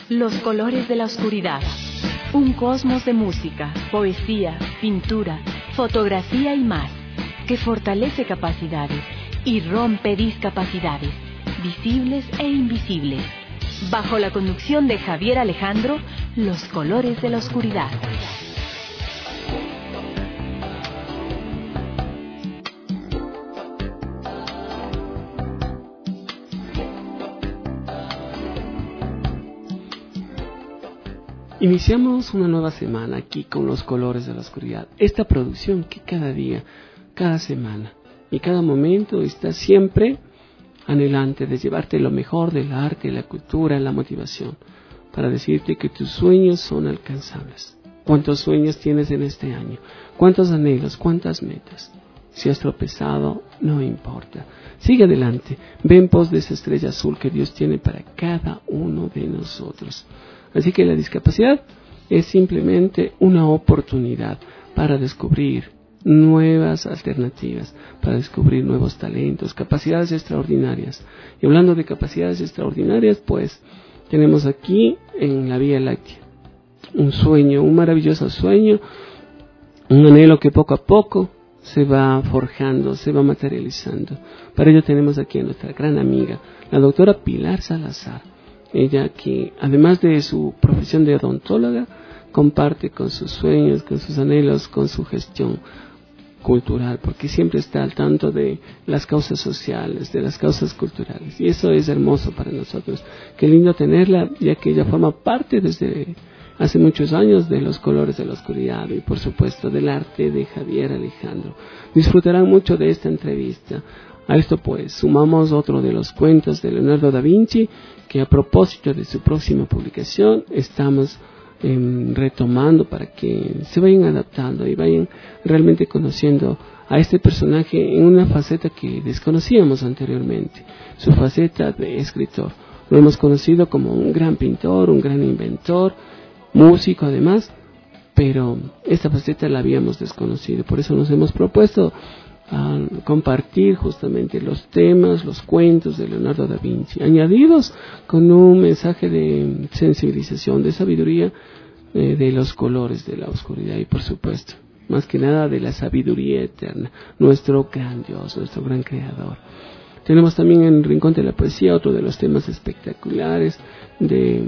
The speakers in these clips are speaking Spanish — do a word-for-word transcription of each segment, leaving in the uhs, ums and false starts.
Los colores de la oscuridad. Un cosmos de música, poesía, pintura, fotografía y más, que fortalece capacidades y rompe discapacidades, visibles e invisibles. Bajo la conducción de Javier Alejandro, Los colores de la oscuridad. Iniciamos una nueva semana aquí con Los colores de la oscuridad. Esta producción que cada día, cada semana y cada momento está siempre anhelante de llevarte lo mejor del arte, la cultura, la motivación, para decirte que tus sueños son alcanzables. ¿Cuántos sueños tienes en este año? ¿Cuántos anhelos? ¿Cuántas metas? Si has tropezado, no importa. Sigue adelante. Ve en pos de esa estrella azul que Dios tiene para cada uno de nosotros. Así que la discapacidad es simplemente una oportunidad para descubrir nuevas alternativas, para descubrir nuevos talentos, capacidades extraordinarias. Y hablando de capacidades extraordinarias, pues tenemos aquí en la Vía Láctea un sueño, un maravilloso sueño, un anhelo que poco a poco se va forjando, se va materializando. Para ello tenemos aquí a nuestra gran amiga, la doctora Pilar Salazar. Ella que, además de su profesión de odontóloga, comparte con sus sueños, con sus anhelos, con su gestión cultural, porque siempre está al tanto de las causas sociales, de las causas culturales. Y eso es hermoso para nosotros. Qué lindo tenerla, ya que ella forma parte desde hace muchos años de Los colores de la oscuridad y, por supuesto, del arte de Javier Alejandro. Disfrutarán mucho de esta entrevista. A esto pues sumamos otro de los cuentos de Leonardo da Vinci, que a propósito de su próxima publicación estamos eh, retomando para que se vayan adaptando y vayan realmente conociendo a este personaje en una faceta que desconocíamos anteriormente, su faceta de escritor. Lo hemos conocido como un gran pintor, un gran inventor, músico además, pero esta faceta la habíamos desconocido. Por eso nos hemos propuesto a compartir justamente los temas, los cuentos de Leonardo da Vinci, añadidos con un mensaje de sensibilización, de sabiduría, eh, de los colores de la oscuridad y, por supuesto, más que nada de la sabiduría eterna, nuestro gran Dios, nuestro gran creador. Tenemos también en el Rincón de la Poesía otro de los temas espectaculares de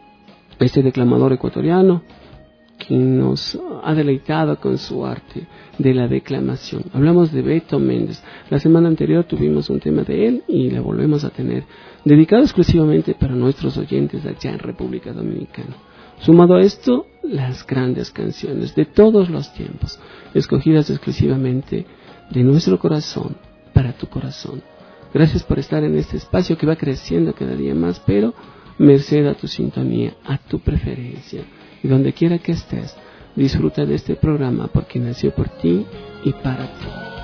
este declamador ecuatoriano, quien nos ha deleitado con su arte de la declamación. Hablamos de Beto Méndez. La semana anterior tuvimos un tema de él y la volvemos a tener, dedicado exclusivamente para nuestros oyentes allá en República Dominicana. Sumado a esto, las grandes canciones de todos los tiempos, escogidas exclusivamente de nuestro corazón para tu corazón. Gracias por estar en este espacio que va creciendo cada día más, pero merced a tu sintonía, a tu preferencia. Y donde quiera que estés, disfruta de este programa porque nació por ti y para ti.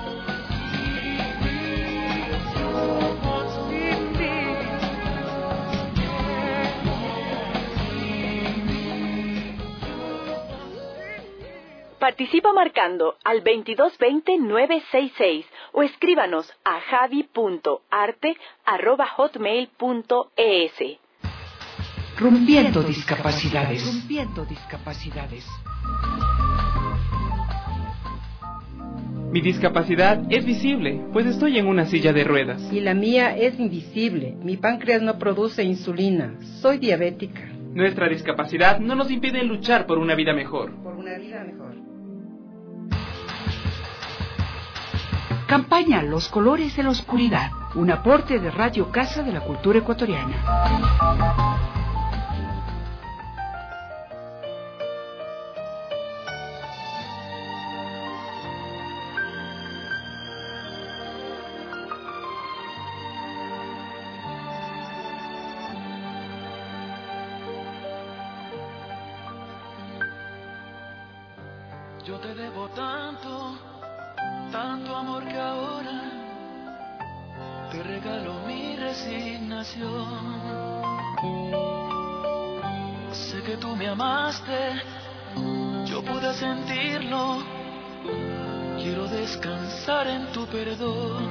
Participa marcando al veintidós veinte nueve sesenta y seis o escríbanos a javi punto arte arroba hotmail punto es. Rompiendo discapacidades. Rompiendo discapacidades. Mi discapacidad es visible, pues estoy en una silla de ruedas. Y la mía es invisible. Mi páncreas no produce insulina. Soy diabética. Nuestra discapacidad no nos impide luchar por una vida mejor. Por una vida mejor. Campaña Los colores de la oscuridad. Un aporte de Radio Casa de la Cultura Ecuatoriana. Yo te debo tanto, tanto amor que ahora te regalo mi resignación. Sé que tú me amaste, yo pude sentirlo. Quiero descansar en tu perdón.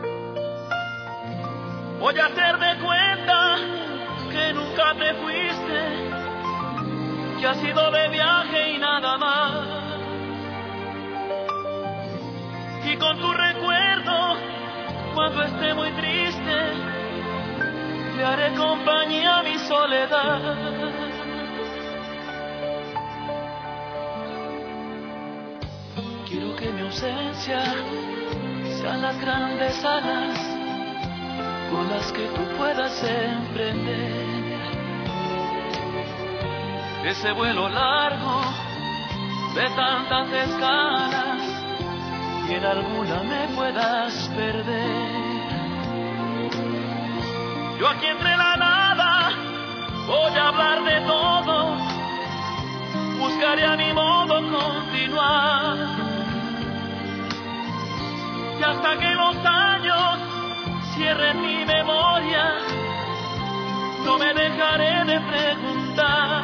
Voy a hacer de cuenta que nunca te fuiste que ha sido de viaje y nada más. Y con tu recuerdo, cuando esté muy triste, le haré compañía a mi soledad. Quiero que mi ausencia sean las grandes alas con las que tú puedas emprender ese vuelo largo de tantas escalas y en alguna me puedas perder. Yo aquí entre la nada voy a hablar de todo, buscaré a mi modo continuar, y hasta que los años cierren mi memoria, no me dejaré de preguntar.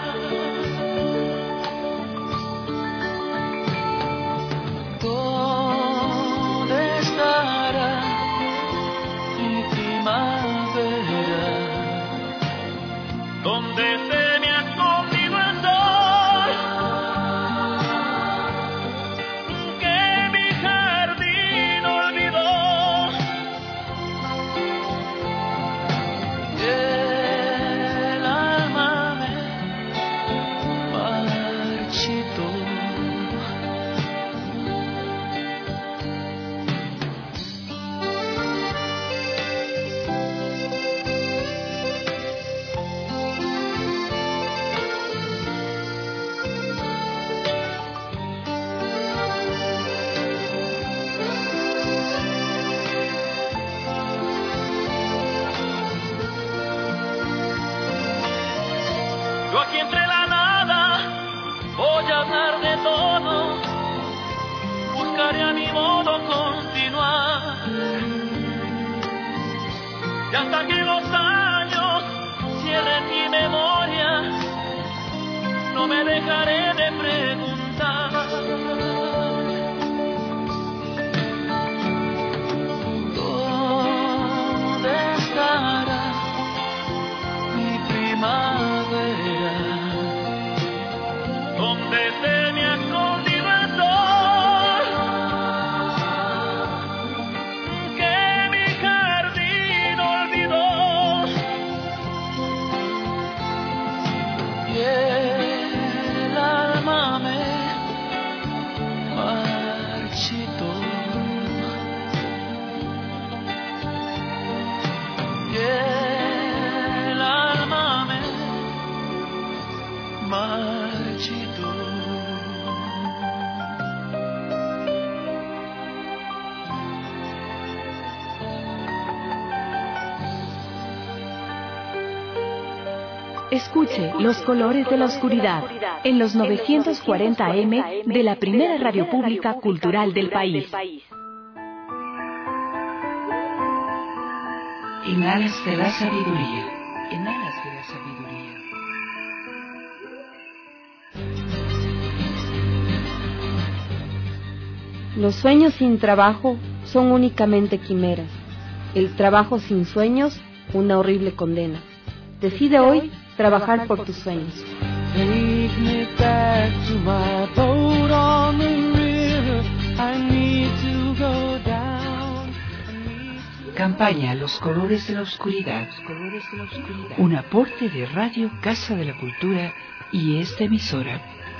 ¿Dónde estará mi primavera? ¿Dónde se me ha escondido el sol? Que mi jardín olvidó. El alma me marchitó. Yo aquí entre la nada voy a hablar de todo, buscaré a mi modo continuar, y hasta que los años cierren mi memoria, no me dejaré de preguntar. ¿Dónde estará mi primavera? ¿Dónde se me ha escondido el sol? Que mi jardín olvidó. Y el alma me marchitó. Y el alma me marchitó. Escuche Los Colores de la Oscuridad en los novecientos cuarenta A M de la primera radio pública cultural del país. En alas de la sabiduría, en alas de la sabiduría. Los sueños sin trabajo son únicamente quimeras. El trabajo sin sueños, una horrible condena. Decide hoy trabajar por tus sueños. Take me back to my boat on the river. I need to go down. Campaña Los Colores de la Oscuridad. Un aporte de Radio Casa de la Cultura y esta emisora.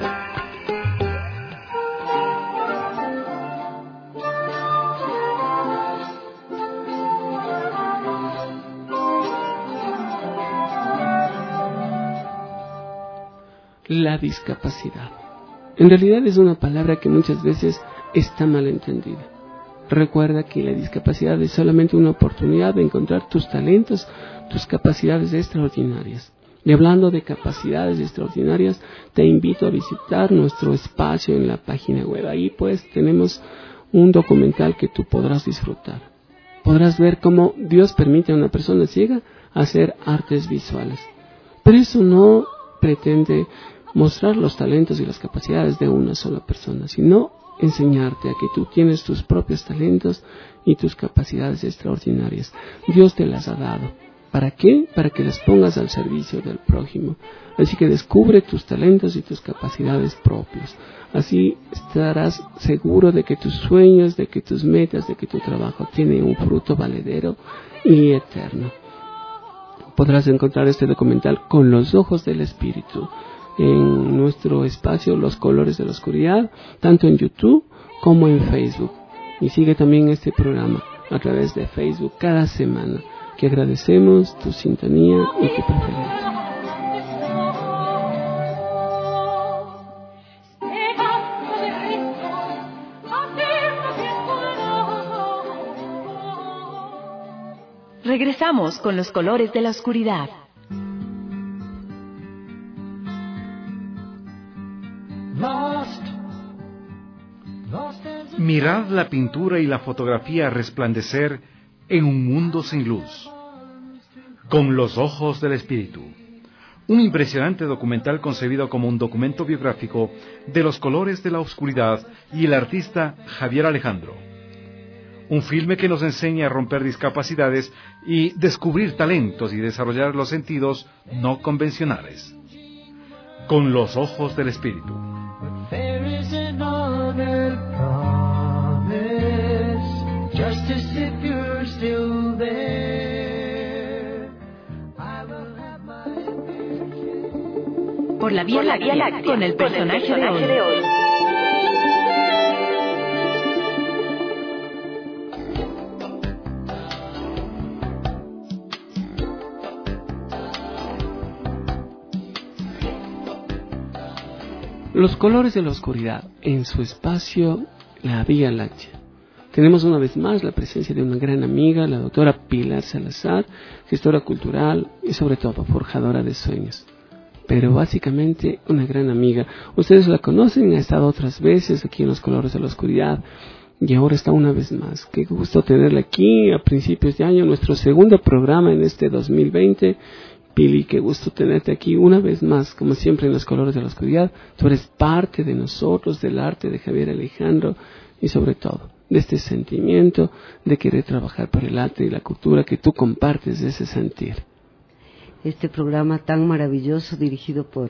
La discapacidad. En realidad es una palabra que muchas veces está mal entendida. Recuerda que la discapacidad es solamente una oportunidad de encontrar tus talentos, tus capacidades extraordinarias. Y hablando de capacidades extraordinarias, te invito a visitar nuestro espacio en la página web. Ahí pues tenemos un documental que tú podrás disfrutar. Podrás ver cómo Dios permite a una persona ciega hacer artes visuales. Pero eso no pretende mostrar los talentos y las capacidades de una sola persona, sino enseñarte a que tú tienes tus propios talentos y tus capacidades extraordinarias. Dios te las ha dado. ¿Para qué? Para que las pongas al servicio del prójimo. Así que descubre tus talentos y tus capacidades propias. Así estarás seguro de que tus sueños, de que tus metas, de que tu trabajo tiene un fruto valedero y eterno. Podrás encontrar este documental Con los ojos del espíritu en nuestro espacio Los Colores de la Oscuridad, tanto en YouTube como en Facebook. Y sigue también este programa a través de Facebook cada semana, que agradecemos tu sintonía y tu preferencia. Regresamos con Los Colores de la Oscuridad. Mirad la pintura y la fotografía resplandecer en un mundo sin luz. Con los ojos del espíritu. Un impresionante documental concebido como un documento biográfico de los colores de la oscuridad y el artista Javier Alejandro. Un filme que nos enseña a romper discapacidades y descubrir talentos y desarrollar los sentidos no convencionales. Con los ojos del espíritu. Por la Vía Láctea, con el personaje de hoy. Los colores de la oscuridad, en su espacio, la Vía Láctea. Tenemos una vez más la presencia de una gran amiga, la doctora Pilar Salazar, gestora cultural y sobre todo forjadora de sueños. Pero básicamente una gran amiga. Ustedes la conocen, ha estado otras veces aquí en Los Colores de la Oscuridad y ahora está una vez más. Qué gusto tenerla aquí a principios de año, nuestro segundo programa en este dos mil veinte. Pili, qué gusto tenerte aquí una vez más, como siempre en Los Colores de la Oscuridad. Tú eres parte de nosotros, del arte de Javier Alejandro y sobre todo de este sentimiento de querer trabajar por el arte y la cultura que tú compartes de ese sentir. Este programa tan maravilloso dirigido por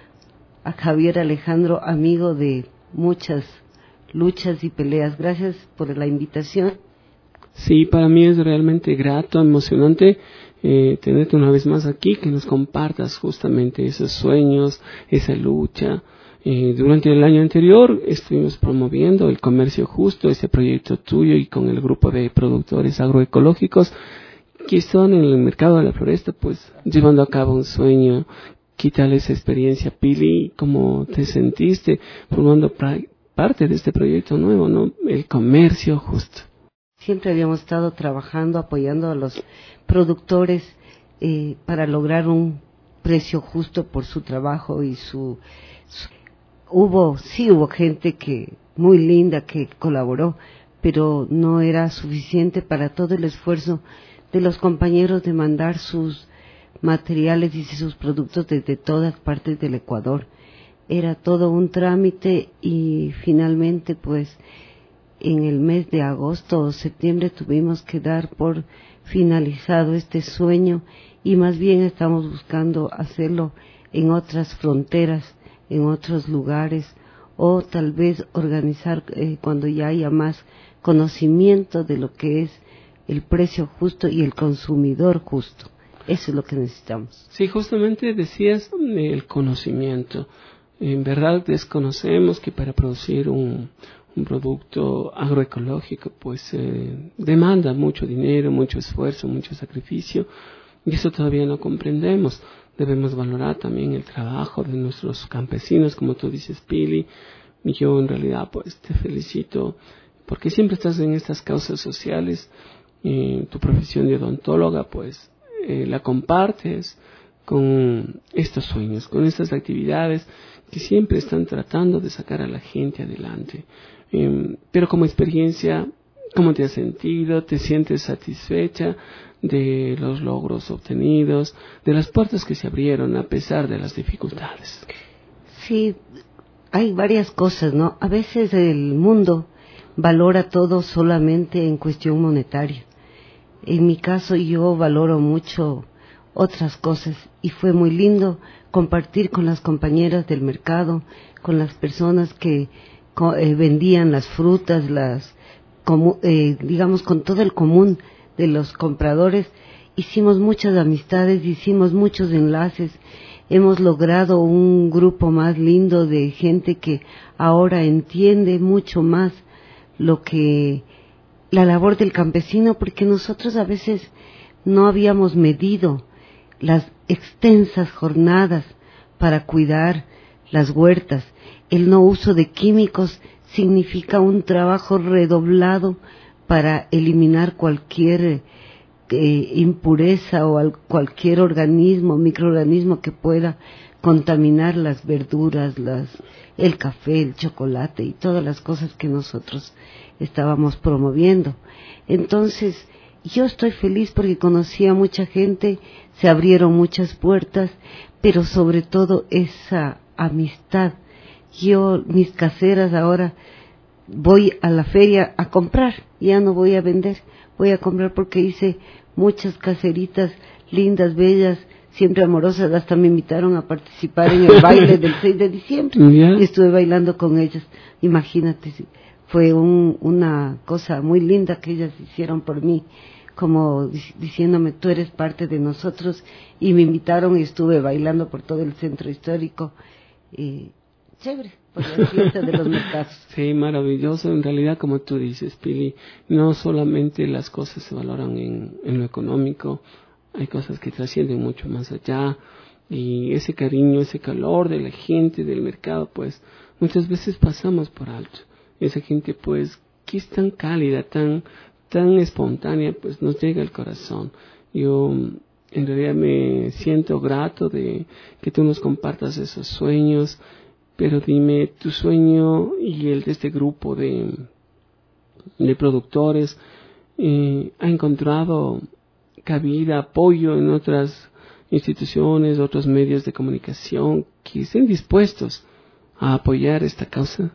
a Javier Alejandro, amigo de muchas luchas y peleas. Gracias por la invitación. Sí, para mí es realmente grato, emocionante eh, tenerte una vez más aquí, que nos compartas justamente esos sueños, esa lucha. Eh, durante el año anterior estuvimos promoviendo el comercio justo, ese proyecto tuyo y con el grupo de productores agroecológicos que están en el mercado de la floresta, pues llevando a cabo un sueño. ¿Qué tal esa experiencia, Pili? ¿Cómo te sentiste formando pra- parte de este proyecto nuevo, ¿no? El comercio justo. Siempre habíamos estado trabajando, apoyando a los productores eh, para lograr un precio justo por su trabajo y su, su... Hubo, sí hubo gente que muy linda que colaboró, pero no era suficiente para todo el esfuerzo de los compañeros de mandar sus materiales y sus productos desde todas partes del Ecuador. Era todo un trámite y finalmente pues en el mes de agosto o septiembre tuvimos que dar por finalizado este sueño y más bien estamos buscando hacerlo en otras fronteras, en otros lugares o tal vez organizar eh, cuando ya haya más conocimiento de lo que es el precio justo y el consumidor justo. Eso es lo que necesitamos. Sí, justamente decías el conocimiento. En verdad desconocemos que para producir un, un producto agroecológico pues eh, demanda mucho dinero, mucho esfuerzo, mucho sacrificio y eso todavía no comprendemos. Debemos valorar también el trabajo de nuestros campesinos, como tú dices, Pili, y yo en realidad pues te felicito porque siempre estás en estas causas sociales. Y tu profesión de odontóloga pues eh, la compartes con estos sueños, con estas actividades que siempre están tratando de sacar a la gente adelante. Eh, pero como experiencia, ¿cómo te has sentido? ¿Te sientes satisfecha de los logros obtenidos, de las puertas que se abrieron a pesar de las dificultades? Sí, hay varias cosas, ¿no? A veces el mundo valora todo solamente en cuestión monetaria. En mi caso yo valoro mucho otras cosas y fue muy lindo compartir con las compañeras del mercado, con las personas que eh, vendían las frutas, las como, eh, digamos con todo el común de los compradores. Hicimos muchas amistades, hicimos muchos enlaces, hemos logrado un grupo más lindo de gente que ahora entiende mucho más lo que la labor del campesino, porque nosotros a veces no habíamos medido las extensas jornadas para cuidar las huertas. El no uso de químicos significa un trabajo redoblado para eliminar cualquier eh, impureza o al, cualquier organismo, microorganismo que pueda contaminar las verduras, las, el café, el chocolate y todas las cosas que nosotros estábamos promoviendo. Entonces, yo estoy feliz porque conocí a mucha gente, se abrieron muchas puertas, pero sobre todo esa amistad. Yo, mis caseras ahora, voy a la feria a comprar, ya no voy a vender, voy a comprar porque hice muchas caseritas lindas, bellas, siempre amorosas, hasta me invitaron a participar en el baile del seis de diciembre, yeah. Y estuve bailando con ellas, imagínate, fue un, una cosa muy linda que ellas hicieron por mí, como diciéndome, tú eres parte de nosotros, y me invitaron y estuve bailando por todo el centro histórico, y chévere, por la fiesta de los mercados. Sí, maravilloso, en realidad como tú dices, Pili, no solamente las cosas se valoran en, en lo económico, hay cosas que trascienden mucho más allá, y ese cariño, ese calor de la gente, del mercado, pues muchas veces pasamos por alto. Esa gente pues que es tan cálida, tan tan espontánea, pues nos llega al corazón. Yo en realidad me siento grato de que tú nos compartas esos sueños, pero dime, tu sueño y el de este grupo de, de productores, eh, ¿ha encontrado cabida, apoyo en otras instituciones, otros medios de comunicación que estén dispuestos a apoyar esta causa?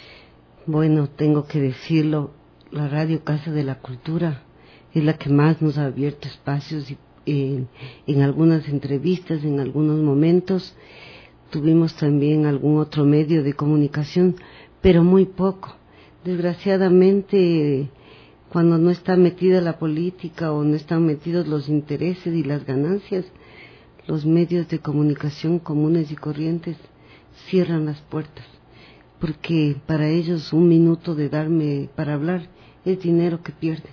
Bueno, tengo que decirlo, la Radio Casa de la Cultura es la que más nos ha abierto espacios y, en, en algunas entrevistas, en algunos momentos. Tuvimos también algún otro medio de comunicación, pero muy poco. Desgraciadamente, cuando no está metida la política o no están metidos los intereses y las ganancias, los medios de comunicación comunes y corrientes cierran las puertas, porque para ellos un minuto de darme para hablar es dinero que pierden.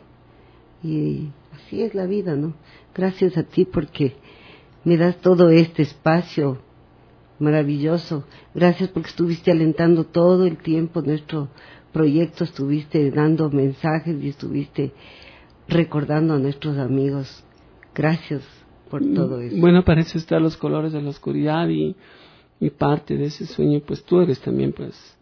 Y así es la vida, ¿no? Gracias a ti porque me das todo este espacio maravilloso. Gracias porque estuviste alentando todo el tiempo nuestro proyecto, estuviste dando mensajes y estuviste recordando a nuestros amigos. Gracias por todo eso. Bueno, para eso están los colores de la oscuridad y, y parte de ese sueño, pues tú eres también, pues,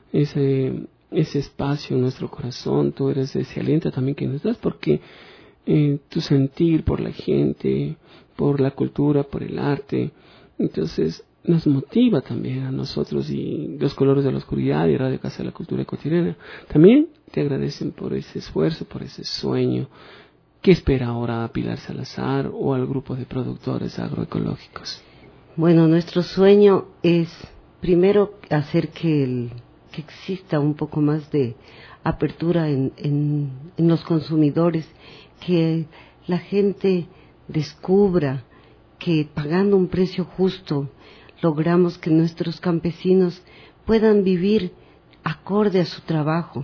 ese, ese espacio en nuestro corazón, tú eres ese aliento también que nos das, porque eh, tu sentir por la gente, por la cultura, por el arte, entonces nos motiva también a nosotros, y los colores de la oscuridad y Radio Casa de la Cultura Cotidiana también te agradecen por ese esfuerzo, por ese sueño. ¿Qué espera ahora a Pilar Salazar o al grupo de productores agroecológicos? Bueno, nuestro sueño es primero hacer que, el, que exista un poco más de apertura en, en, en los consumidores, que la gente descubra que pagando un precio justo logramos que nuestros campesinos puedan vivir acorde a su trabajo,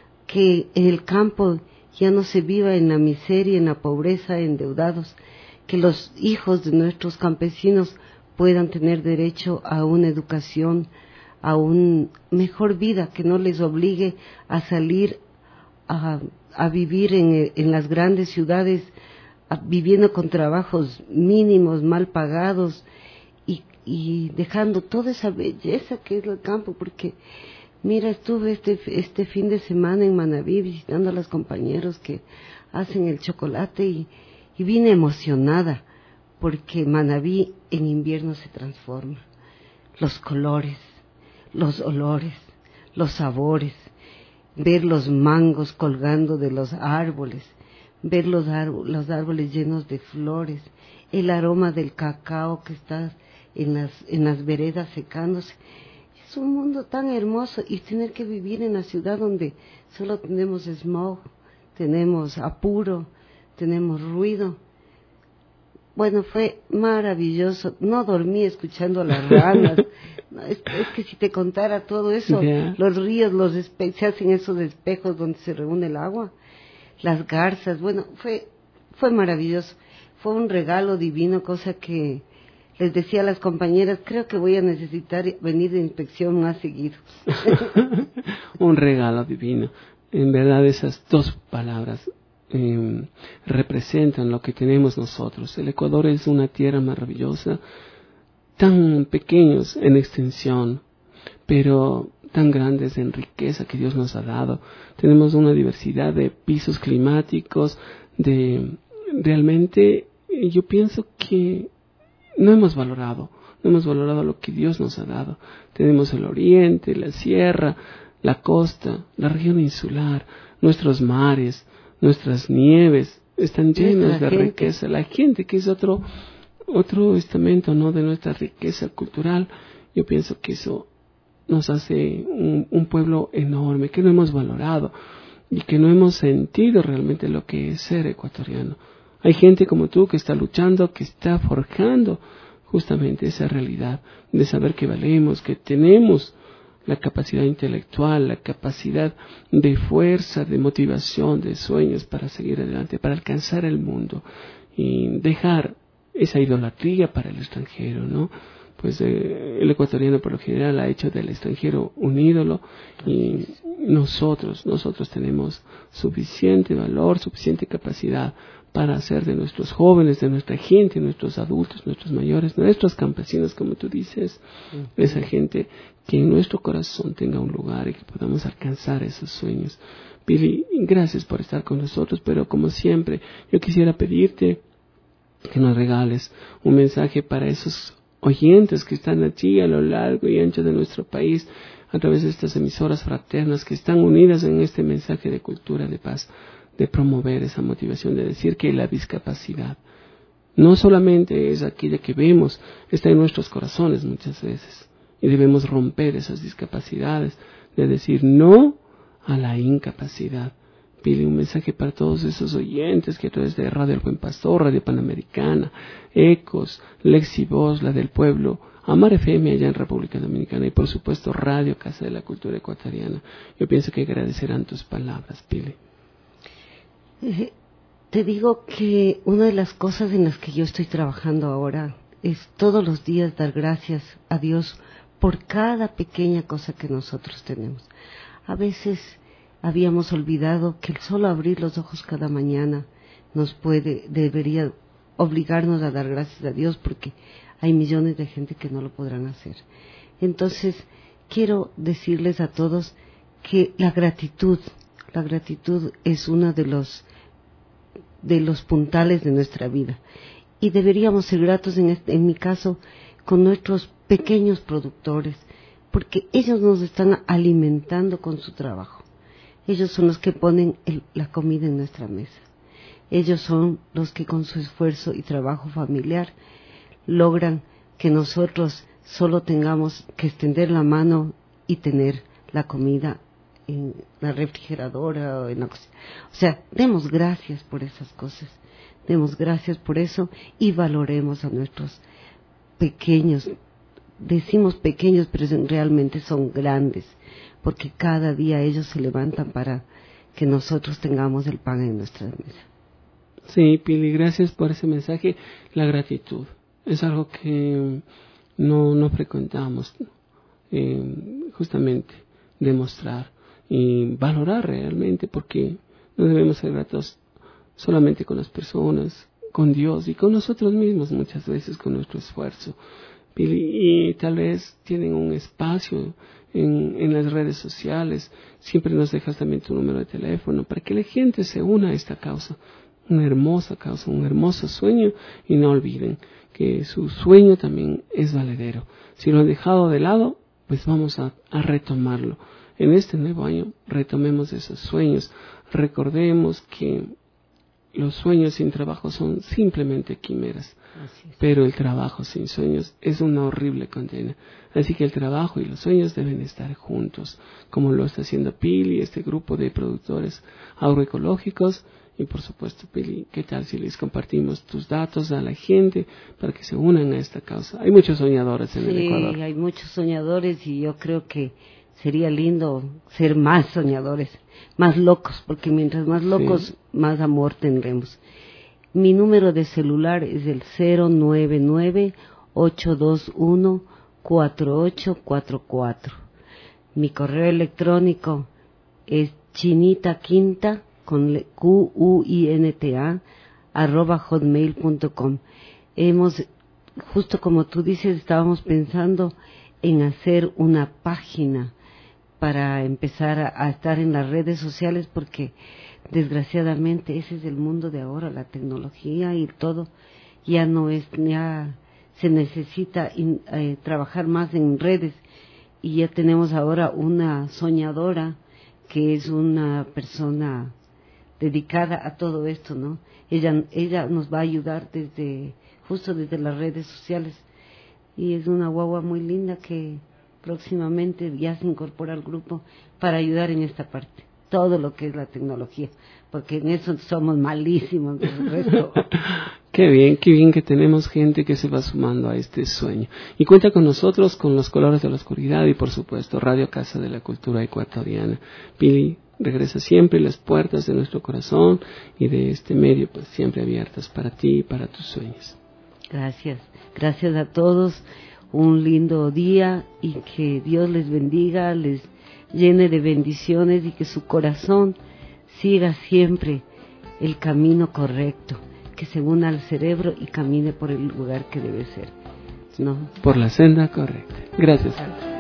que en el campo ya no se viva en la miseria, en la pobreza, endeudados, que los hijos de nuestros campesinos puedan tener derecho a una educación, a una mejor vida, que no les obligue a salir a, a vivir en, en las grandes ciudades, a, viviendo con trabajos mínimos, mal pagados, y, y dejando toda esa belleza que es el campo, porque mira, estuve este, este fin de semana en Manabí visitando a los compañeros que hacen el chocolate y, y vine emocionada, porque Manabí en invierno se transforma. Los colores, los olores, los sabores, ver los mangos colgando de los árboles, ver los, árboles, los árboles llenos de flores, el aroma del cacao que está en las, en las veredas secándose. Es un mundo tan hermoso, y tener que vivir en la ciudad donde solo tenemos smog, tenemos apuro, tenemos ruido. Bueno, fue maravilloso. No dormí escuchando a las ranas. No, es, es que si te contara todo eso, yeah. Los ríos, los espe- se hacen esos espejos donde se reúne el agua, las garzas. Bueno, fue fue maravilloso. Fue un regalo divino, cosa que les decía a las compañeras, creo que voy a necesitar venir de inspección más seguido. Un regalo divino. En verdad, esas dos palabras eh, representan lo que tenemos nosotros. El Ecuador es una tierra maravillosa, tan pequeños en extensión, pero tan grandes en riqueza que Dios nos ha dado. Tenemos una diversidad de pisos climáticos, de realmente yo pienso que no hemos valorado, no hemos valorado lo que Dios nos ha dado. Tenemos el oriente, la sierra, la costa, la región insular, nuestros mares, nuestras nieves, están llenas de riqueza. La gente, que es otro otro estamento, ¿no?, de nuestra riqueza cultural. Yo pienso que eso nos hace un, un pueblo enorme, que no hemos valorado y que no hemos sentido realmente lo que es ser ecuatoriano. Hay gente como tú que está luchando, que está forjando justamente esa realidad de saber que valemos, que tenemos la capacidad intelectual, la capacidad de fuerza, de motivación, de sueños para seguir adelante, para alcanzar el mundo y dejar esa idolatría para el extranjero, ¿no? Pues eh, el ecuatoriano por lo general ha hecho del extranjero un ídolo, y nosotros, nosotros tenemos suficiente valor, suficiente capacidad para hacer de nuestros jóvenes, de nuestra gente, nuestros adultos, nuestros mayores, nuestros campesinos, como tú dices, uh-huh. Esa gente que en nuestro corazón tenga un lugar y que podamos alcanzar esos sueños. Pili, gracias por estar con nosotros, pero como siempre, yo quisiera pedirte que nos regales un mensaje para esos oyentes que están allí a lo largo y ancho de nuestro país, a través de estas emisoras fraternas que están unidas en este mensaje de cultura, de paz, de promover esa motivación, de decir que la discapacidad no solamente es aquella que vemos, está en nuestros corazones muchas veces, y debemos romper esas discapacidades, de decir no a la incapacidad. Pide un mensaje para todos esos oyentes que a través de Radio El Buen Pastor, Radio Panamericana, Ecos, Lexi Voz, la del Pueblo, Amar F M allá en República Dominicana, y por supuesto Radio Casa de la Cultura Ecuatoriana. Yo pienso que agradecerán tus palabras, Pili. Eh, te digo que una de las cosas en las que yo estoy trabajando ahora es todos los días dar gracias a Dios por cada pequeña cosa que nosotros tenemos. A veces habíamos olvidado que el solo abrir los ojos cada mañana nos puede, debería obligarnos a dar gracias a Dios, porque hay millones de gente que no lo podrán hacer. Entonces, quiero decirles a todos que la gratitud, la gratitud es uno de los de los puntales de nuestra vida, y deberíamos ser gratos en este, en mi caso, con nuestros pequeños productores, porque ellos nos están alimentando con su trabajo. Ellos son los que ponen el, la comida en nuestra mesa. Ellos son los que con su esfuerzo y trabajo familiar logran que nosotros solo tengamos que extender la mano y tener la comida en la refrigeradora o en la cocina. O sea, demos gracias por esas cosas, demos gracias por eso y valoremos a nuestros pequeños. Decimos pequeños, pero realmente son grandes, porque cada día ellos se levantan para que nosotros tengamos el pan en nuestra mesa. Sí, Pili, gracias por ese mensaje. La gratitud es algo que no, no frecuentamos, eh, justamente demostrar y valorar realmente, porque no debemos ser gratos solamente con las personas, con Dios y con nosotros mismos, muchas veces con nuestro esfuerzo. Y, y tal vez tienen un espacio en, en las redes sociales. Siempre nos dejas también tu número de teléfono para que la gente se una a esta causa, una hermosa causa, un hermoso sueño, y no olviden que su sueño también es valedero. Si lo han dejado de lado, pues vamos a, a retomarlo. En este nuevo año retomemos esos sueños, recordemos que los sueños sin trabajo son simplemente quimeras, pero el trabajo sin sueños es una horrible condena. Así que el trabajo y los sueños deben estar juntos, como lo está haciendo Pili, este grupo de productores agroecológicos. Y por supuesto, Pili, ¿qué tal si les compartimos tus datos a la gente para que se unan a esta causa? Hay muchos soñadores en sí, el Ecuador. Sí, hay muchos soñadores y yo creo que sería lindo ser más soñadores, más locos, porque mientras más locos, sí, más amor tendremos. Mi número de celular es el cero nueve nueve, ocho dos uno, cuatro ocho cuatro cuatro. Mi correo electrónico es chinitaquinta, con Q U I N T A, arroba hotmail punto com. Hemos, justo como tú dices, estábamos pensando en hacer una página para empezar a, a estar en las redes sociales, porque desgraciadamente ese es el mundo de ahora, la tecnología y todo, ya no es, ya se necesita in, eh, trabajar más en redes, y ya tenemos ahora una soñadora que es una persona dedicada a todo esto, ¿no? Ella, ella nos va a ayudar desde, justo desde las redes sociales, y es una guagua muy linda que próximamente ya se incorpora al grupo para ayudar en esta parte, todo lo que es la tecnología, porque en eso somos malísimos del resto. Qué bien, qué bien que tenemos gente que se va sumando a este sueño. Y cuenta con nosotros, con los colores de la oscuridad y por supuesto Radio Casa de la Cultura Ecuatoriana. Pili, regresa siempre, las puertas de nuestro corazón y de este medio pues siempre abiertas para ti y para tus sueños. Gracias, gracias a todos, un lindo día y que Dios les bendiga, les llene de bendiciones y que su corazón siga siempre el camino correcto, que se una al cerebro y camine por el lugar que debe ser, ¿no? Por la senda correcta. Gracias. Gracias.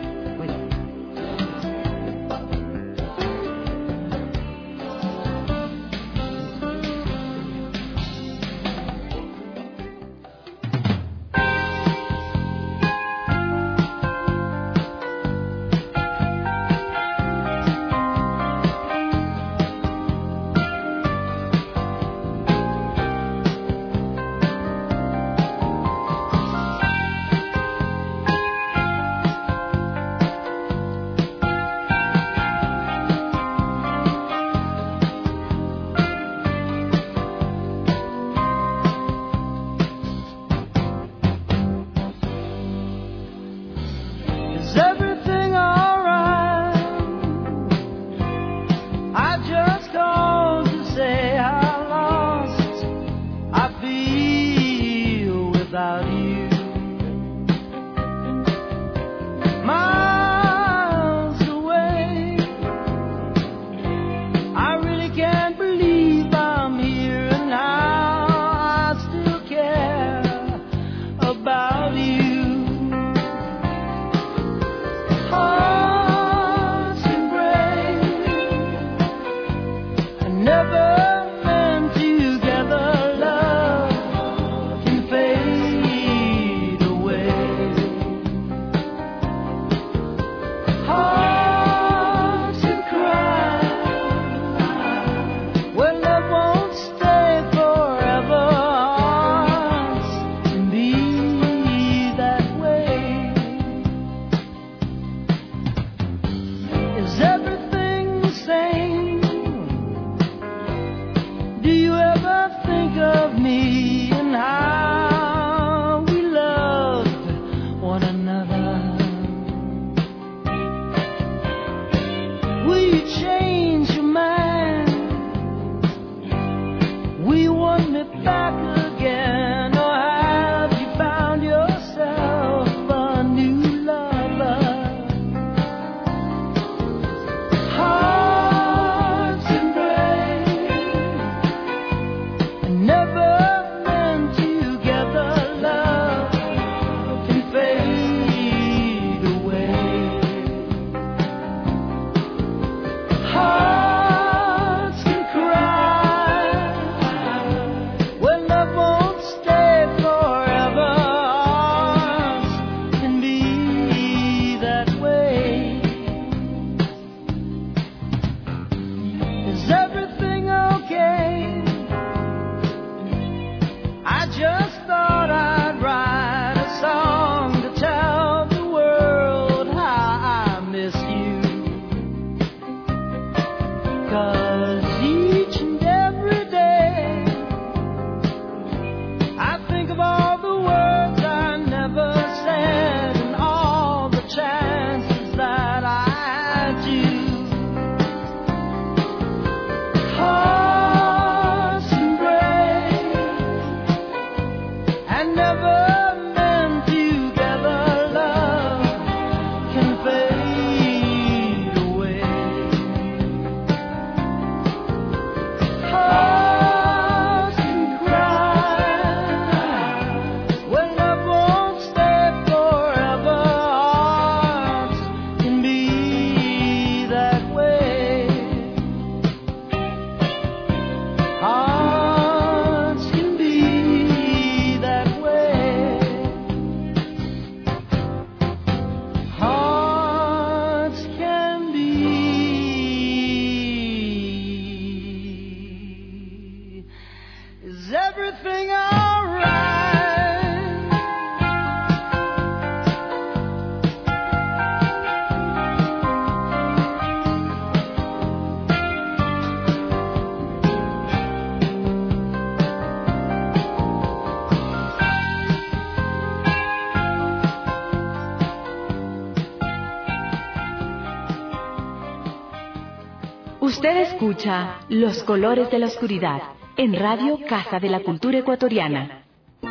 Usted escucha Los Colores de la Oscuridad en Radio Casa de la Cultura Ecuatoriana.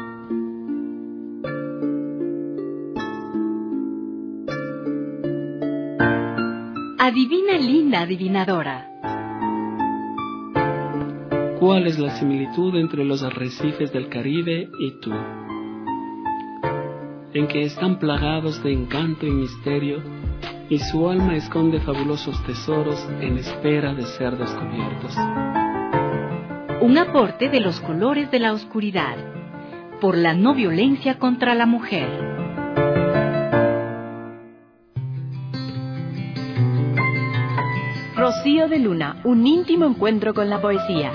Adivina, linda adivinadora. ¿Cuál es la similitud entre los arrecifes del Caribe y tú? En que están plagados de encanto y misterio, y su alma esconde fabulosos tesoros en espera de ser descubiertos. Un aporte de Los Colores de la Oscuridad, por la no violencia contra la mujer. Rocío de Luna, un íntimo encuentro con la poesía.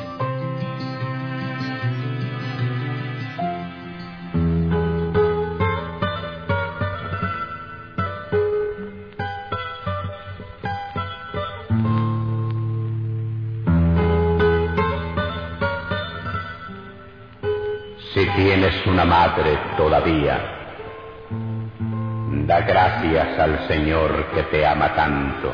Si tienes una madre todavía, da gracias al Señor que te ama tanto,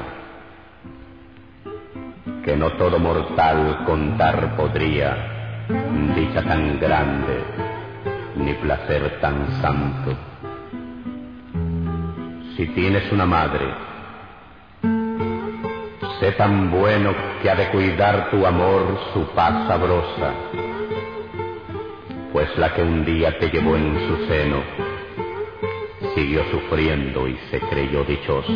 que no todo mortal contar podría dicha tan grande, ni placer tan santo. Si tienes una madre, sé tan bueno que ha de cuidar tu amor su paz sabrosa, pues la que un día te llevó en su seno siguió sufriendo y se creyó dichosa.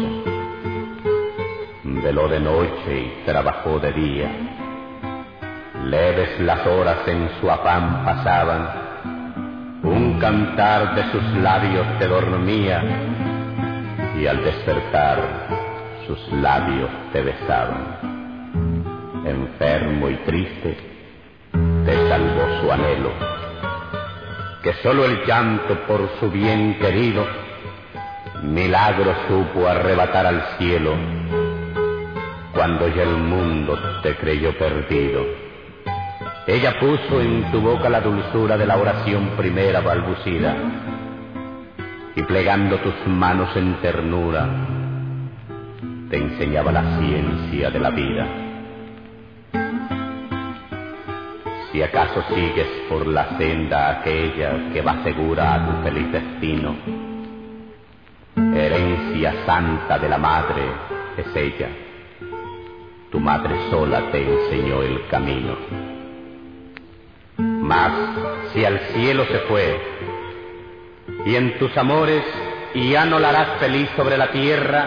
Veló de noche y trabajó de día, leves las horas en su afán pasaban, un cantar de sus labios te dormía y al despertar sus labios te besaban. Enfermo y triste te salvó su anhelo, que solo el llanto por su bien querido milagro supo arrebatar al cielo, cuando ya el mundo te creyó perdido. Ella puso en tu boca la dulzura de la oración primera balbucida, y plegando tus manos en ternura, te enseñaba la ciencia de la vida. Si acaso sigues por la senda aquella que va segura a tu feliz destino, herencia santa de la madre es ella. Tu madre sola te enseñó el camino. Mas si al cielo se fue, y en tus amores ya no la harás feliz sobre la tierra,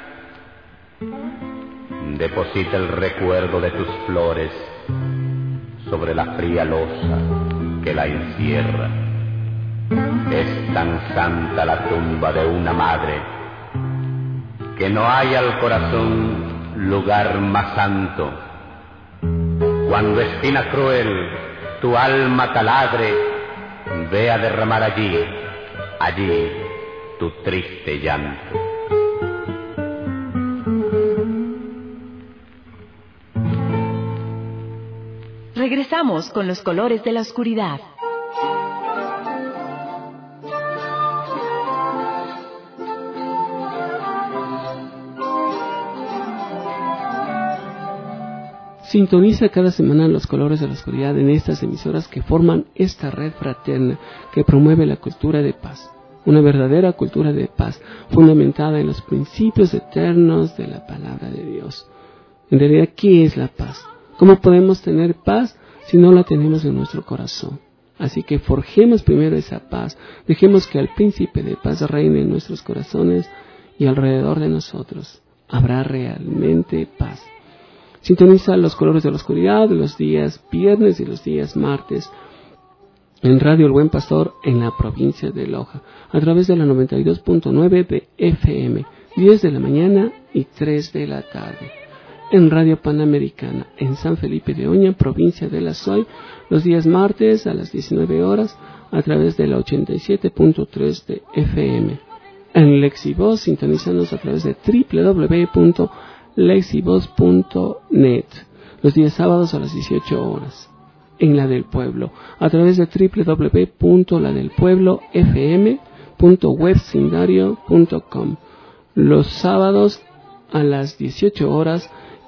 deposita el recuerdo de tus flores sobre la fría losa que la encierra. Es tan santa la tumba de una madre que no hay al corazón lugar más santo. Cuando espina cruel tu alma taladre, ve a derramar allí, allí tu triste llanto. Regresamos con Los Colores de la Oscuridad. Sintoniza cada semana Los Colores de la Oscuridad en estas emisoras que forman esta red fraterna que promueve la cultura de paz. Una verdadera cultura de paz, fundamentada en los principios eternos de la palabra de Dios. En realidad, ¿qué es la paz? ¿Cómo podemos tener paz si no la tenemos en nuestro corazón? Así que forjemos primero esa paz, dejemos que el príncipe de paz reine en nuestros corazones y alrededor de nosotros. Habrá realmente paz. Sintoniza Los Colores de la Oscuridad los días viernes y los días martes en Radio El Buen Pastor en la provincia de Loja, a través de la noventa y dos punto nueve de F M, diez de la mañana y tres de la tarde. En Radio Panamericana, en San Felipe de Oña, provincia de La Soy, los días martes a las diecinueve horas, a través de la ochenta y siete punto tres de F M. En Lexivoz, sintonízanos a través de doble u doble u doble u punto lexivoz punto net, los días sábados a las dieciocho horas. En La del Pueblo, a través de doble u doble u doble u punto la del pueblo f m punto websindario punto com, los sábados a las dieciocho horas,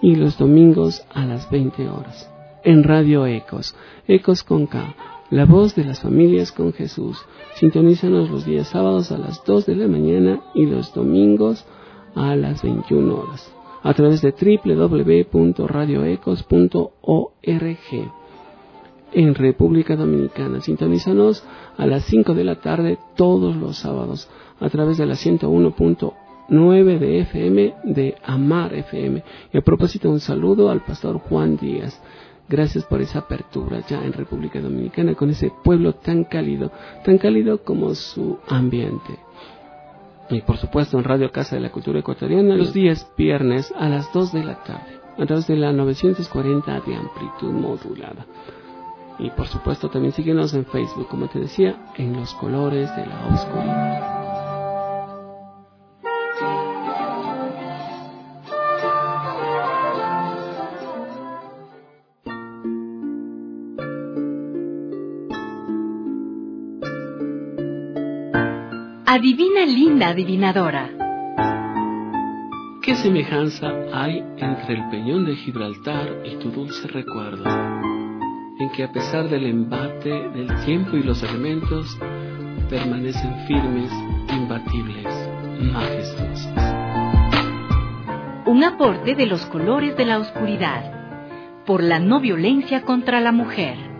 y los domingos a las veinte horas. En Radio Ecos, Ecos con K, la voz de las familias con Jesús. Sintonízanos los días sábados a las dos de la mañana y los domingos a las veintiuna horas a través de doble u doble u doble u punto radio ecos punto org. En República Dominicana, sintonízanos a las cinco de la tarde todos los sábados a través de la ciento uno punto nueve de F M de Amar F M. Y a propósito, un saludo al pastor Juan Díaz. Gracias por esa apertura ya en República Dominicana con ese pueblo tan cálido, tan cálido como su ambiente. Y por supuesto en Radio Casa de la Cultura Ecuatoriana los días viernes a las dos de la tarde a través de la novecientos cuarenta de amplitud modulada. Y por supuesto también síguenos en Facebook, como te decía, en Los Colores de la Oscuridad. Adivina, linda adivinadora. ¿Qué semejanza hay entre el peñón de Gibraltar y tu dulce recuerdo? En que a pesar del embate del tiempo y los elementos, permanecen firmes, imbatibles, majestuosos. Un aporte de Los Colores de la Oscuridad, por la no violencia contra la mujer.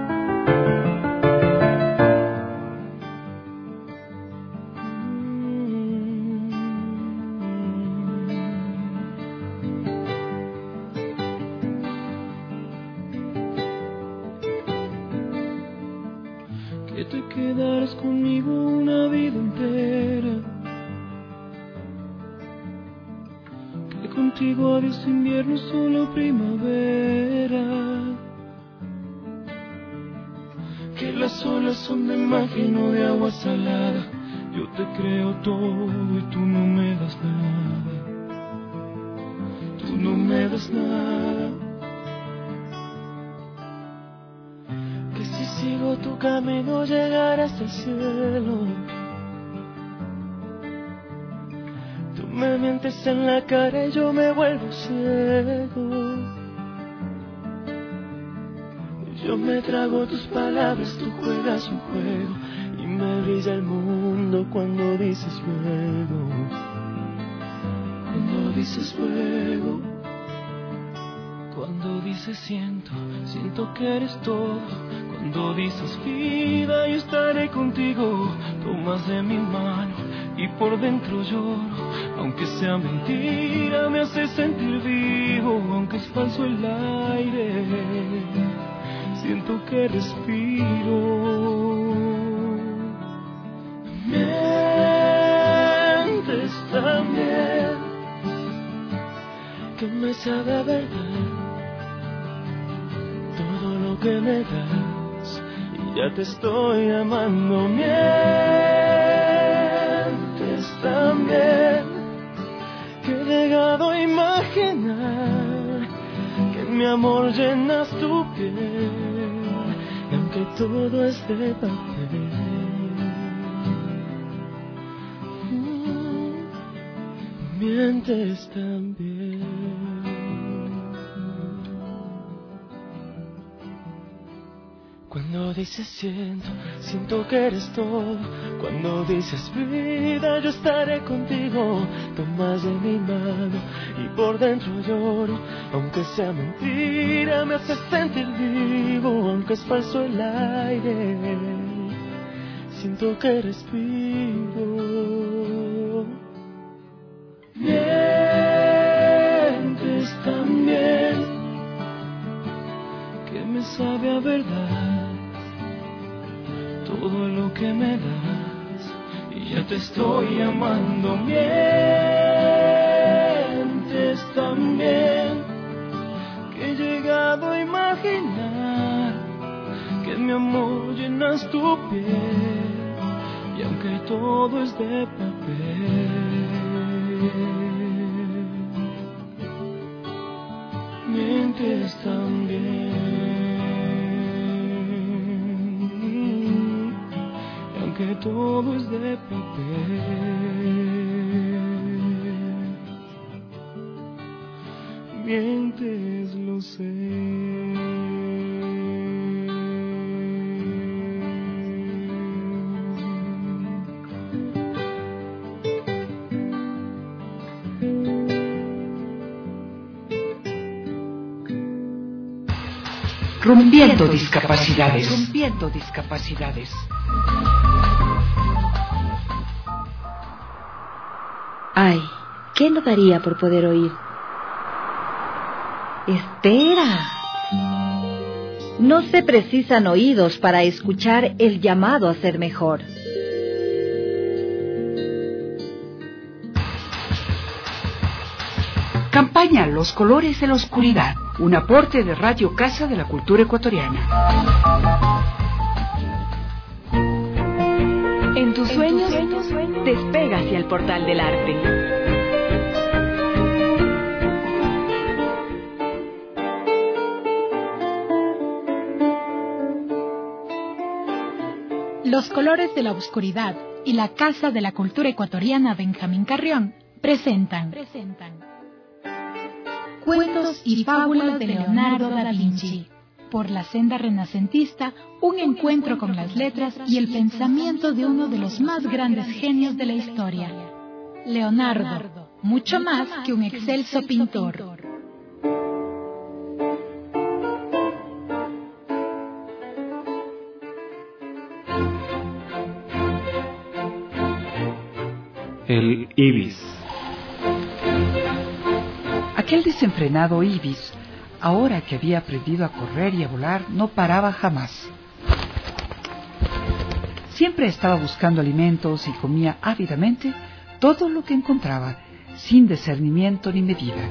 Invierno, solo primavera. Que las olas son de magia y no de agua salada. Yo te creo todo y tú no me das nada. Tú no me das nada. Que si sigo tu camino llegaré hasta el cielo. Me mientes en la cara y yo me vuelvo ciego. Yo me trago tus palabras, tú juegas un juego y me brilla el mundo cuando dices luego. Cuando dices luego. Cuando dices siento, siento que eres todo. Cuando dices vida, yo estaré contigo. Tomas de mi mano y por dentro lloro. Aunque sea mentira, me hace sentir vivo. Aunque es falso el aire, siento que respiro. Mientes también, que me sabe a verdad todo lo que me das. Y ya te estoy amando. Mientes también, que he llegado a imaginar que en mi amor llenas tu piel, y aunque todo es de papel, mm, mientes también. Cuando dices siento, siento que eres todo. Cuando dices vida, yo estaré contigo. Tomas de mi mano y por dentro lloro. Aunque sea mentira, me hace sentir vivo. Aunque es falso el aire, siento que respiro. Mientes también, que me sabe a verdad todo lo que me das, y ya te estoy amando. Mientes también, que he llegado a imaginar que en mi amor llenas tu piel, y aunque todo es de papel, mientes también. Que todo es de papel, mientes, lo sé. Rompiendo discapacidades. Rompiendo discapacidades. Ay, ¿qué no daría por poder oír? Espera. No se precisan oídos para escuchar el llamado a ser mejor. Campaña Los Colores de la Oscuridad. Un aporte de Radio Casa de la Cultura Ecuatoriana. En tus sueños, despega hacia el portal del arte. Los Colores de la Oscuridad y la Casa de la Cultura Ecuatoriana Benjamín Carrión presentan, presentan Cuentos y Fábulas de Leonardo da Vinci. Por la senda renacentista, un encuentro con las letras y el pensamiento de uno de los más grandes genios de la historia. Leonardo, mucho más que un excelso pintor. El ibis. Aquel desenfrenado ibis, ahora que había aprendido a correr y a volar, no paraba jamás. Siempre estaba buscando alimentos y comía ávidamente todo lo que encontraba, sin discernimiento ni medida.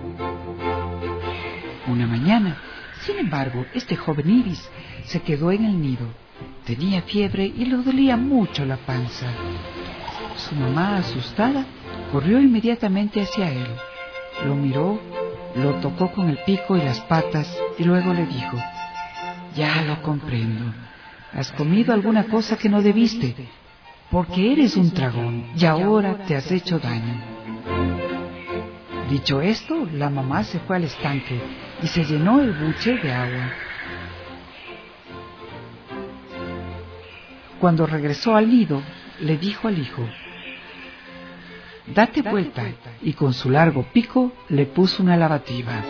Una mañana, sin embargo, este joven ibis se quedó en el nido. Tenía fiebre y le dolía mucho la panza. Su mamá, asustada, corrió inmediatamente hacia él. Lo miró, lo tocó con el pico y las patas y luego le dijo: ya lo comprendo. Has comido alguna cosa que no debiste, porque eres un dragón y ahora te has hecho daño. Dicho esto, la mamá se fue al estanque y se llenó el buche de agua. Cuando regresó al nido, le dijo al hijo: date vuelta, y con su largo pico le puso una lavativa.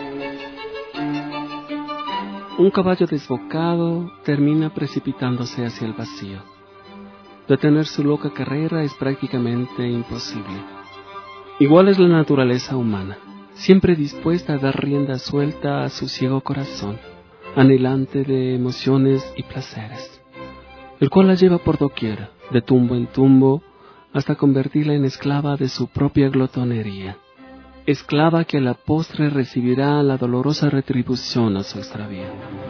Un caballo desbocado termina precipitándose hacia el vacío. Detener su loca carrera es prácticamente imposible. Igual es la naturaleza humana, siempre dispuesta a dar rienda suelta a su ciego corazón, anhelante de emociones y placeres, el cual la lleva por doquier, de tumbo en tumbo, hasta convertirla en esclava de su propia glotonería, esclava que a la postre recibirá la dolorosa retribución a su extravío.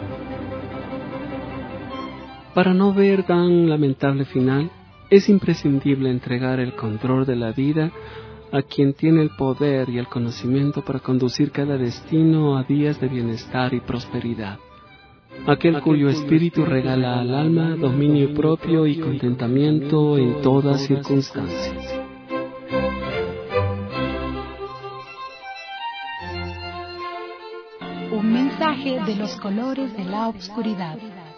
Para no ver tan lamentable final, es imprescindible entregar el control de la vida a quien tiene el poder y el conocimiento para conducir cada destino a días de bienestar y prosperidad. Aquel cuyo espíritu regala al alma dominio propio y contentamiento en todas circunstancias. Un mensaje de los colores de la oscuridad.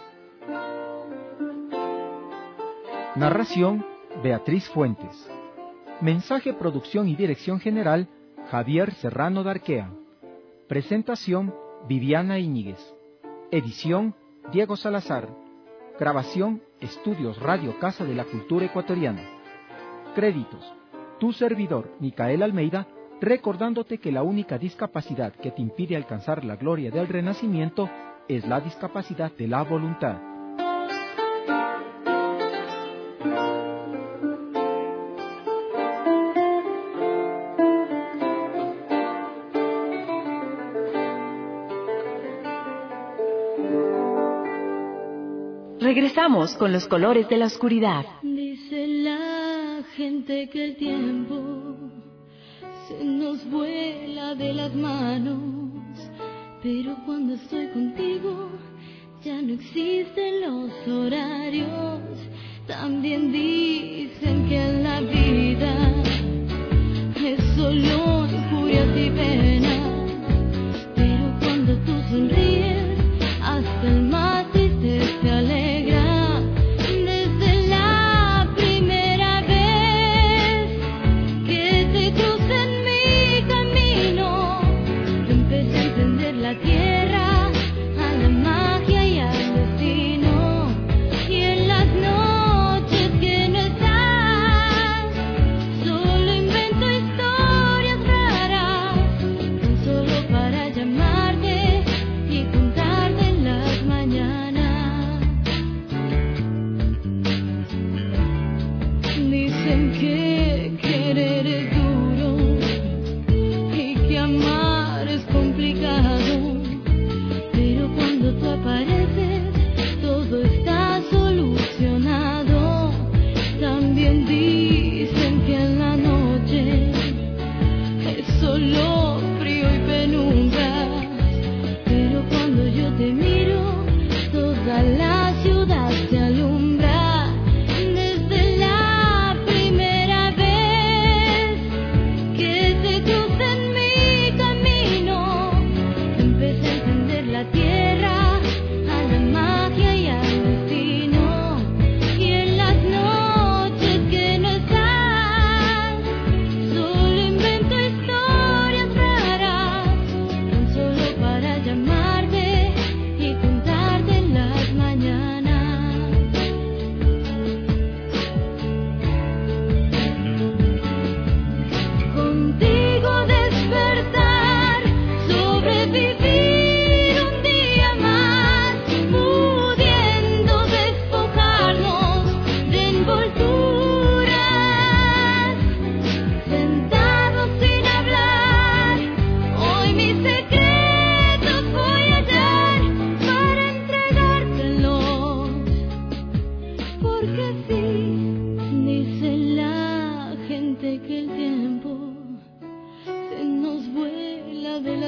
Narración: Beatriz Fuentes. Mensaje, producción y dirección general: Javier Serrano Darquea. Presentación: Viviana Íñiguez. Edición: Diego Salazar. Grabación: Estudios Radio Casa de la Cultura Ecuatoriana. Créditos: tu servidor, Micael Almeida, recordándote que la única discapacidad que te impide alcanzar la gloria del Renacimiento es la discapacidad de la voluntad. Regresamos con los colores de la oscuridad. Dice la gente que el tiempo se nos vuela de las manos, pero cuando estoy contigo ya no existen los horarios. También dicen que en la vida es solo injurias y penas,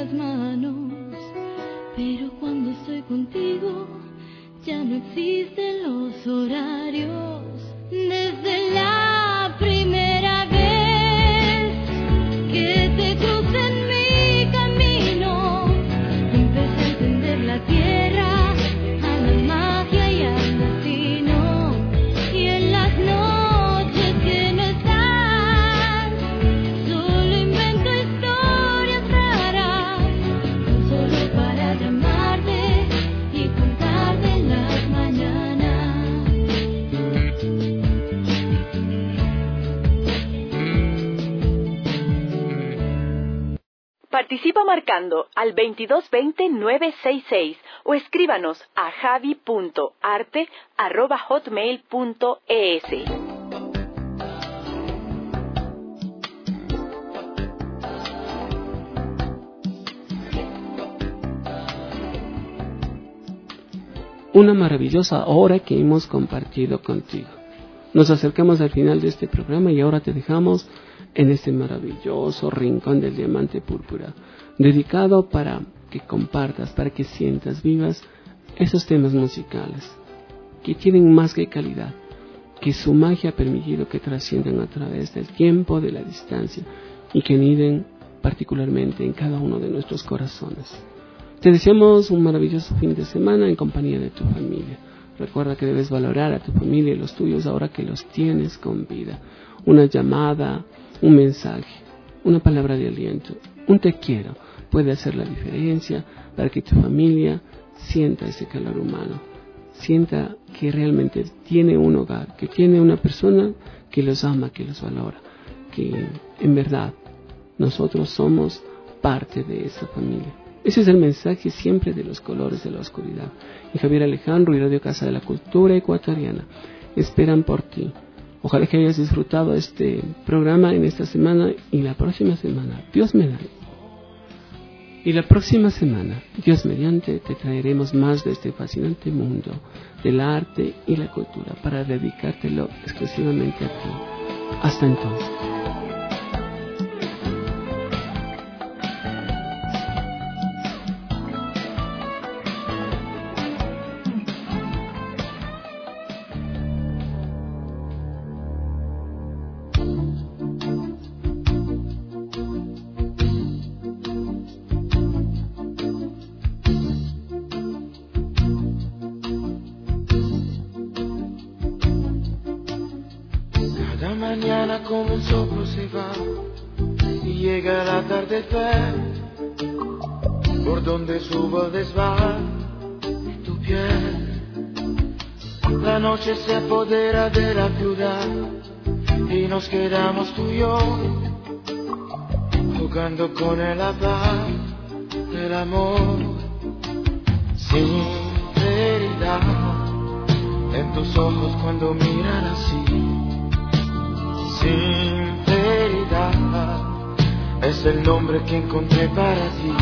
las manos, pero cuando estoy contigo ya no existen los horarios. Desde la primera vez que te crucé en mi camino, empecé a entender la tierra, a la magia y al destino. Y en las noches que no estás, solo invento historias raras, solo para llamarte y contarte en las mañanas. Participa marcando al veintidós veinte nueve sesenta y seis o escríbanos a javi punto arte arroba hotmail punto es. Una maravillosa hora que hemos compartido contigo. Nos acercamos al final de este programa y ahora te dejamos en este maravilloso rincón del diamante púrpura, dedicado para que compartas, para que sientas vivas esos temas musicales que tienen más que calidad, que su magia ha permitido que trasciendan a través del tiempo, de la distancia y que aniden particularmente en cada uno de nuestros corazones. Te deseamos un maravilloso fin de semana en compañía de tu familia. Recuerda que debes valorar a tu familia y los tuyos ahora que los tienes con vida. Una llamada, un mensaje, una palabra de aliento, un te quiero puede hacer la diferencia para que tu familia sienta ese calor humano, sienta que realmente tiene un hogar, que tiene una persona que los ama, que los valora, que en verdad nosotros somos parte de esa familia. Ese es el mensaje siempre de los colores de la oscuridad. Y Javier Alejandro y Radio Casa de la Cultura Ecuatoriana esperan por ti. Ojalá que hayas disfrutado este programa en esta semana y la próxima semana, Dios mediante. Y la próxima semana, Dios mediante, te traeremos más de este fascinante mundo del arte y la cultura para dedicártelo exclusivamente a ti. Hasta entonces. Mañana como un soplo se va y llega el atardecer, por donde subo el desván de tu piel. La noche se apodera de la ciudad y nos quedamos tú y yo jugando con el azar del amor. Sinceridad en tus ojos cuando miran así. Sinceridad es el nombre que encontré para ti.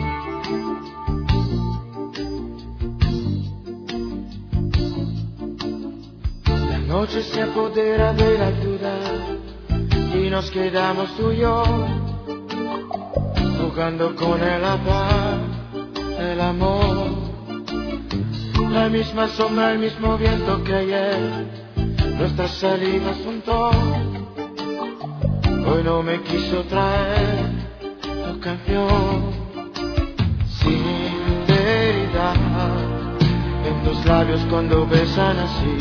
La noche se apodera de la ciudad y nos quedamos tú y yo jugando con el azar del amor. La misma sombra, el mismo viento que ayer nuestras salidas juntó. Hoy no me quiso traer tu canción. Sinceridad en tus labios cuando besan así.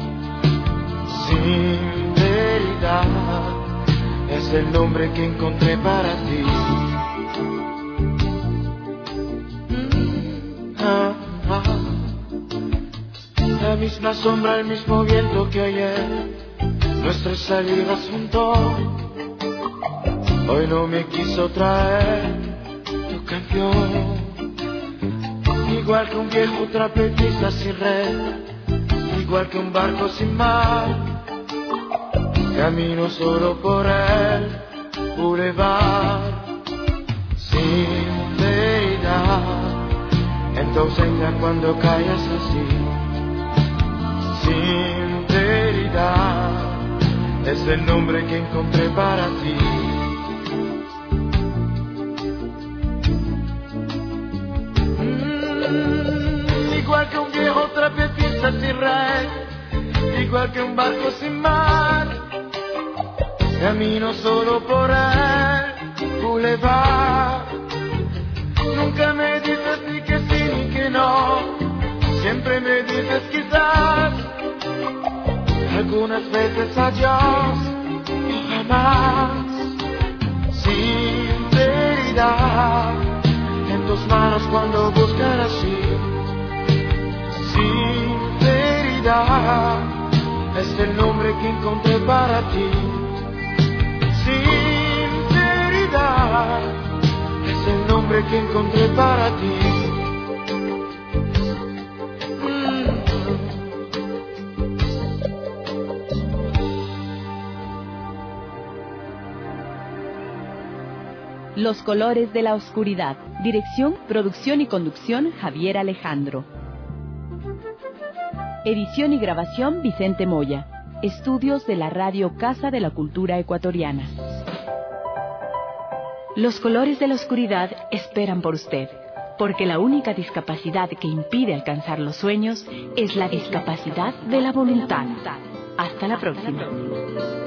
Sinceridad es el nombre que encontré para ti. Ah, ah. La misma sombra, el mismo viento que ayer nuestras salidas juntó. Hoy no me quiso traer tu canción. Igual que un viejo trapecista sin red, igual que un barco sin mar, camino solo por el bulevar. Sinceridad en tu ausencia cuando callas así. Sinceridad es el nombre que encontré para ti. rey, igual que un barco sin mar. Camino solo por el boulevard. Nunca me dices ni que sí ni que no, siempre me dices quizás. Algunas veces adiós y jamás. Sinceridad en tus manos cuando buscan así. Sinceridad es el nombre que encontré para ti. Sinceridad es el nombre que encontré para ti. Los colores de la oscuridad. Dirección, producción y conducción, Javier Alejandro. Edición y grabación, Vicente Moya. Estudios de la Radio Casa de la Cultura Ecuatoriana. Los colores de la oscuridad esperan por usted, porque la única discapacidad que impide alcanzar los sueños es la discapacidad de la voluntad. Hasta la próxima.